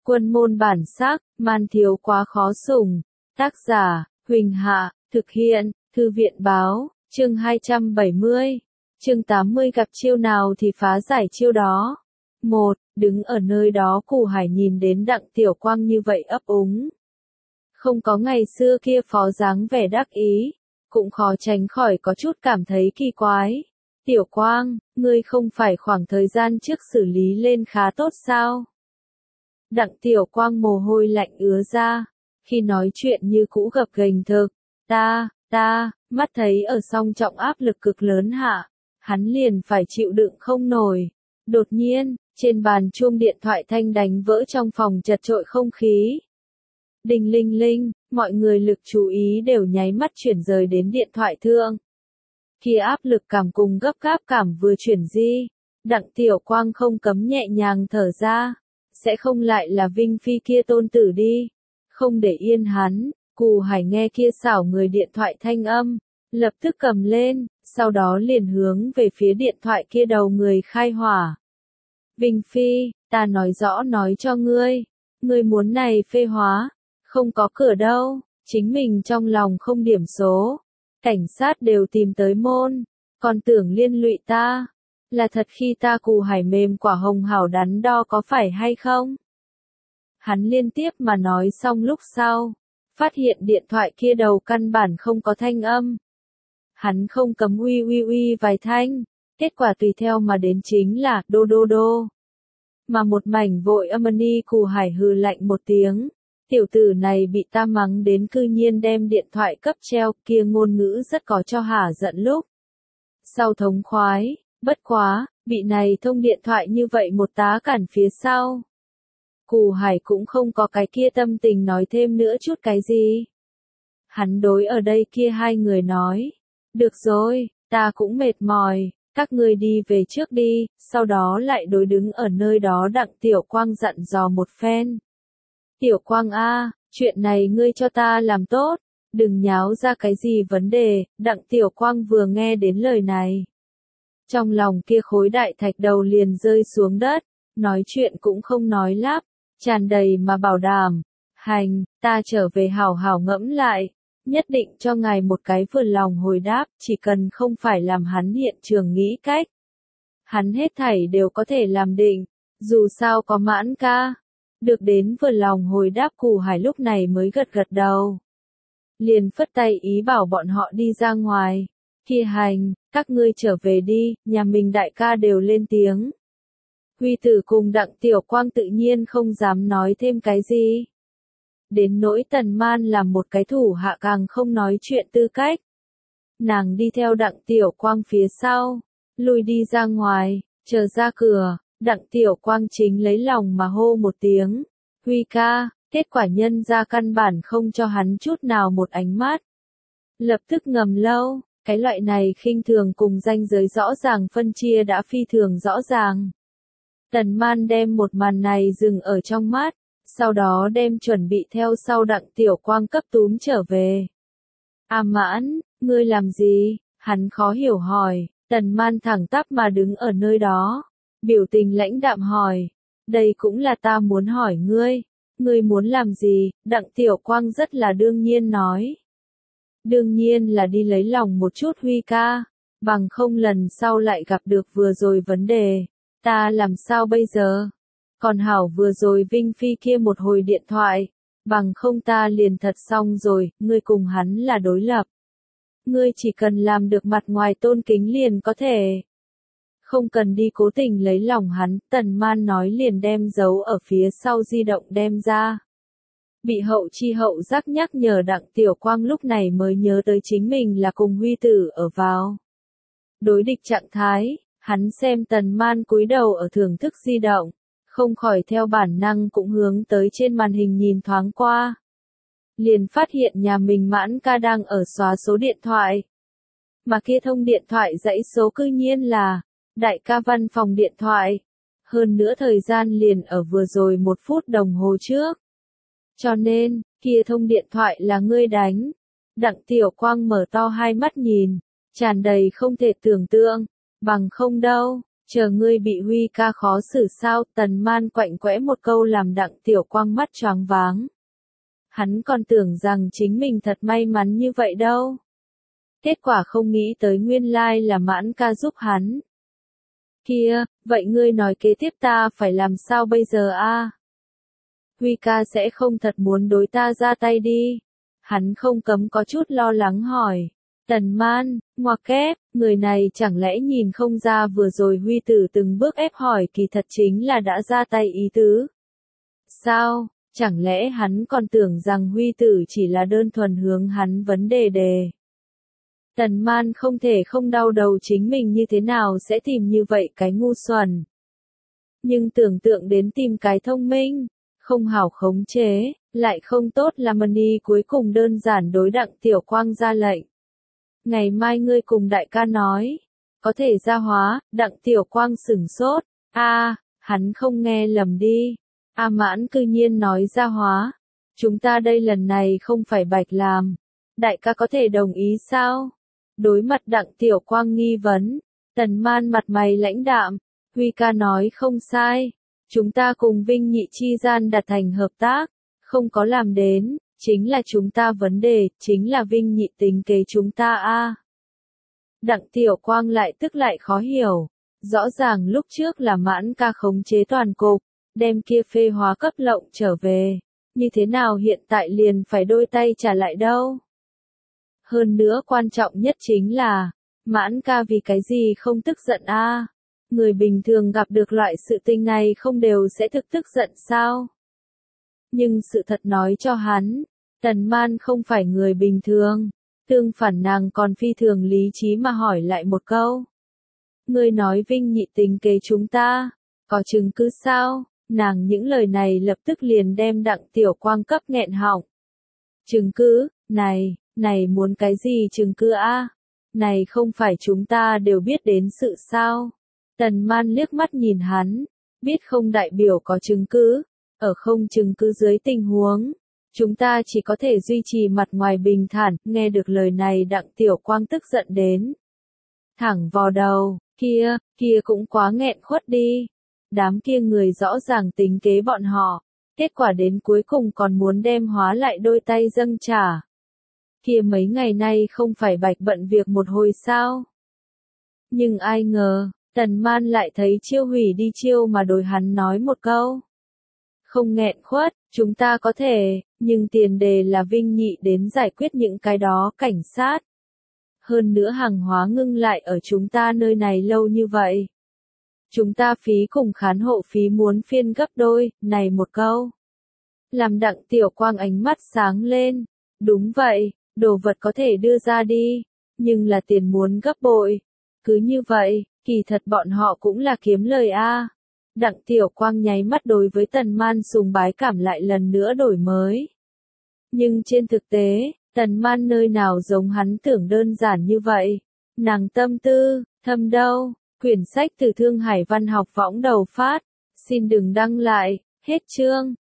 Quân môn bản sắc, man thiếu quá khó sủng. Tác giả, Huỳnh Hạ, thực hiện, Thư viện báo, chương 270. Chương 80 gặp chiêu nào thì phá giải chiêu đó. 1. Đứng ở nơi đó Cù Hải nhìn đến Đặng Tiểu Quang như vậy ấp úng. Không có ngày xưa kia phó dáng vẻ đắc ý, cũng khó tránh khỏi có chút cảm thấy kỳ quái. Tiểu Quang, ngươi không phải khoảng thời gian trước xử lý lên khá tốt sao? Đặng Tiểu Quang mồ hôi lạnh ứa ra, khi nói chuyện như cũ gập ghềnh thực. Mắt thấy ở song trọng áp lực cực lớn hạ, hắn liền phải chịu đựng không nổi. Đột nhiên, trên bàn chuông điện thoại thanh đánh vỡ trong phòng chật chội không khí. Đinh linh linh, mọi người lực chú ý đều nháy mắt chuyển rời đến điện thoại thượng. Khi áp lực cảm cùng gấp gáp cảm vừa chuyển di, Đặng Tiểu Quang không cấm nhẹ nhàng thở ra. Sẽ không lại là Vinh Phi kia tôn tử đi. Không để yên hắn, Cù Hải nghe kia xảo người điện thoại thanh âm, lập tức cầm lên, sau đó liền hướng về phía điện thoại kia đầu người khai hỏa. Vinh Phi, ta nói rõ nói cho ngươi, ngươi muốn này phê hóa, không có cửa đâu, chính mình trong lòng không điểm số. Cảnh sát đều tìm tới môn, còn tưởng liên lụy ta. Là thật khi ta Cù Hải mềm quả hồng hảo đắn đo có phải hay không? Hắn liên tiếp mà nói xong lúc sau, phát hiện điện thoại kia đầu căn bản không có thanh âm. Hắn không cấm uy vài thanh, kết quả tùy theo mà đến chính là đô. Mà một mảnh vội âm-ni Cù Hải hừ lạnh một tiếng, tiểu tử này bị ta mắng đến cư nhiên đem điện thoại cấp treo, kia ngôn ngữ rất có cho hả giận lúc. Sau thống khoái. Bất quá, bị này thông điện thoại như vậy một tá cản phía sau. Cù Hải cũng không có cái kia tâm tình nói thêm nữa chút cái gì. Hắn đối ở đây kia hai người nói. Được rồi, ta cũng mệt mỏi, các ngươi đi về trước đi, sau đó lại đối đứng ở nơi đó Đặng Tiểu Quang dặn dò một phen. Tiểu Quang a, chuyện này ngươi cho ta làm tốt, đừng nháo ra cái gì vấn đề. Đặng Tiểu Quang vừa nghe đến lời này. Trong lòng kia khối đại thạch đầu liền rơi xuống đất, nói chuyện cũng không nói lắp, tràn đầy mà bảo đảm. Hành, ta trở về hảo hảo ngẫm lại, nhất định cho ngài một cái vừa lòng hồi đáp, chỉ cần không phải làm hắn hiện trường nghĩ cách. Hắn hết thảy đều có thể làm định, dù sao có Mãn ca. Được đến vừa lòng hồi đáp Cù Hải lúc này mới gật gật đầu. Liền phất tay ý bảo bọn họ đi ra ngoài. Kia hành, các ngươi trở về đi, nhà mình đại ca đều lên tiếng. Huy Tử cùng Đặng Tiểu Quang tự nhiên không dám nói thêm cái gì. Đến nỗi Tần Man làm một cái thủ hạ càng không nói chuyện tư cách. Nàng đi theo Đặng Tiểu Quang phía sau, lùi đi ra ngoài, chờ ra cửa, Đặng Tiểu Quang chính lấy lòng mà hô một tiếng. Huy ca, kết quả nhân ra căn bản không cho hắn chút nào một ánh mắt. Lập tức ngầm lâu. Cái loại này khinh thường cùng ranh giới rõ ràng phân chia đã phi thường rõ ràng. Tần Man đem một màn này dừng ở trong mắt, sau đó đem chuẩn bị theo sau Đặng Tiểu Quang cấp túm trở về. A Mãn, ngươi làm gì? Hắn khó hiểu hỏi. Tần Man thẳng tắp mà đứng ở nơi đó, biểu tình lãnh đạm hỏi. Đây cũng là ta muốn hỏi ngươi. Ngươi muốn làm gì? Đặng Tiểu Quang rất là đương nhiên nói. Đương nhiên là đi lấy lòng một chút Huy ca, bằng không lần sau lại gặp được vừa rồi vấn đề, ta làm sao bây giờ? Còn hảo vừa rồi Vinh Phi kia một hồi điện thoại, bằng không ta liền thật xong rồi, ngươi cùng hắn là đối lập. Ngươi chỉ cần làm được mặt ngoài tôn kính liền có thể. Không cần đi cố tình lấy lòng hắn, Tần Man nói liền đem giấu ở phía sau di động đem ra. Bị hậu chi hậu giác nhắc nhở Đặng Tiểu Quang lúc này mới nhớ tới chính mình là cùng Huy Tử ở vào. Đối địch trạng thái, hắn xem Tần Man cúi đầu ở thưởng thức di động, không khỏi theo bản năng cũng hướng tới trên màn hình nhìn thoáng qua. Liền phát hiện nhà mình Mãn ca đang ở xóa số điện thoại. Mà kia thông điện thoại dãy số cư nhiên là đại ca văn phòng điện thoại. Hơn nữa thời gian liền ở vừa rồi 1 phút đồng hồ trước. Cho nên, kia thông điện thoại là ngươi đánh. Đặng Tiểu Quang mở to hai mắt nhìn, tràn đầy không thể tưởng tượng, bằng không đâu, Chờ ngươi bị Huy ca khó xử sao? Tần Man quạnh quẽ một câu làm Đặng Tiểu Quang mắt choáng váng. Hắn còn tưởng rằng chính mình thật may mắn như vậy đâu. Kết quả không nghĩ tới nguyên lai là Mãn ca giúp hắn. Kia, vậy ngươi nói kế tiếp ta phải làm sao bây giờ a? Huy ca sẽ không thật muốn đối ta ra tay đi. Hắn không cấm có chút lo lắng hỏi. Tần Man, ngoặc kép, người này chẳng lẽ nhìn không ra vừa rồi Huy tử từng bước ép hỏi kỳ thật chính là đã ra tay ý tứ. Sao, chẳng lẽ hắn còn tưởng rằng Huy tử chỉ là đơn thuần hướng hắn vấn đề đề. Tần Man không thể không đau đầu chính mình như thế nào sẽ tìm như vậy cái ngu xuẩn. Nhưng tưởng tượng đến tìm cái thông minh, không hảo khống chế, lại không tốt làm Mani cuối cùng đơn giản đối Đặng Tiểu Quang ra lệnh. Ngày mai ngươi cùng đại ca nói, có thể gia hóa, Đặng Tiểu Quang sửng sốt, hắn không nghe lầm đi, Mãn cư nhiên nói gia hóa, chúng ta đây lần này không phải bạch làm, đại ca có thể đồng ý sao? Đối mặt Đặng Tiểu Quang nghi vấn, Tần Man mặt mày lãnh đạm, Huy ca nói không sai, chúng ta cùng Vinh Nhị chi gian đạt thành hợp tác, không có làm đến, chính là chúng ta vấn đề, chính là Vinh Nhị tính kế chúng ta Đặng Tiểu Quang lại tức lại khó hiểu, rõ ràng lúc trước là Mãn ca khống chế toàn cục, đem kia phê hóa cấp lộng trở về, như thế nào hiện tại liền phải đôi tay trả lại đâu? Hơn nữa quan trọng nhất chính là, Mãn ca vì cái gì không tức giận Người bình thường gặp được loại sự tình này không đều sẽ tức giận sao? Nhưng sự thật nói cho hắn, Tần Man không phải người bình thường, tương phản nàng còn phi thường lý trí mà hỏi lại một câu. Ngươi nói Vinh Nhị tính kế chúng ta, có chứng cứ sao? Nàng những lời này lập tức liền đem Đặng Tiểu Quang cấp nghẹn họng. Chứng cứ, này muốn cái gì chứng cứ Này không phải chúng ta đều biết đến sự sao? Tần Man liếc mắt nhìn hắn, biết không đại biểu có chứng cứ, ở không chứng cứ dưới tình huống, chúng ta chỉ có thể duy trì mặt ngoài bình thản, nghe được lời này Đặng Tiểu Quang tức giận đến. Thẳng vào đầu, kia cũng quá nghẹn khuất đi. Đám kia người rõ ràng tính kế bọn họ, kết quả đến cuối cùng còn muốn đem hóa lại đôi tay dâng trả. Kia mấy ngày nay không phải bạch bận việc một hồi sao? Nhưng ai ngờ, Tần Man lại thấy Chiêu Hủy đi chiêu mà đối hắn nói một câu. Không nghẹn khuất, chúng ta có thể, nhưng tiền đề là Vinh Nhị đến giải quyết những cái đó cảnh sát. Hơn nữa hàng hóa ngưng lại ở chúng ta nơi này lâu như vậy. Chúng ta phí cùng khán hộ phí muốn phiên gấp đôi, này một câu. Làm Đặng Tiểu Quang ánh mắt sáng lên. Đúng vậy, đồ vật có thể đưa ra đi, nhưng là tiền muốn gấp bội. Cứ như vậy, kỳ thật bọn họ cũng là kiếm lời Đặng Tiểu Quang nháy mắt đối với Tần Man sùng bái cảm lại lần nữa đổi mới. Nhưng trên thực tế, Tần Man nơi nào giống hắn tưởng đơn giản như vậy. Nàng tâm tư, thâm đâu. Quyển sách từ Thương Hải Văn học võng đầu phát. Xin đừng đăng lại, hết chương.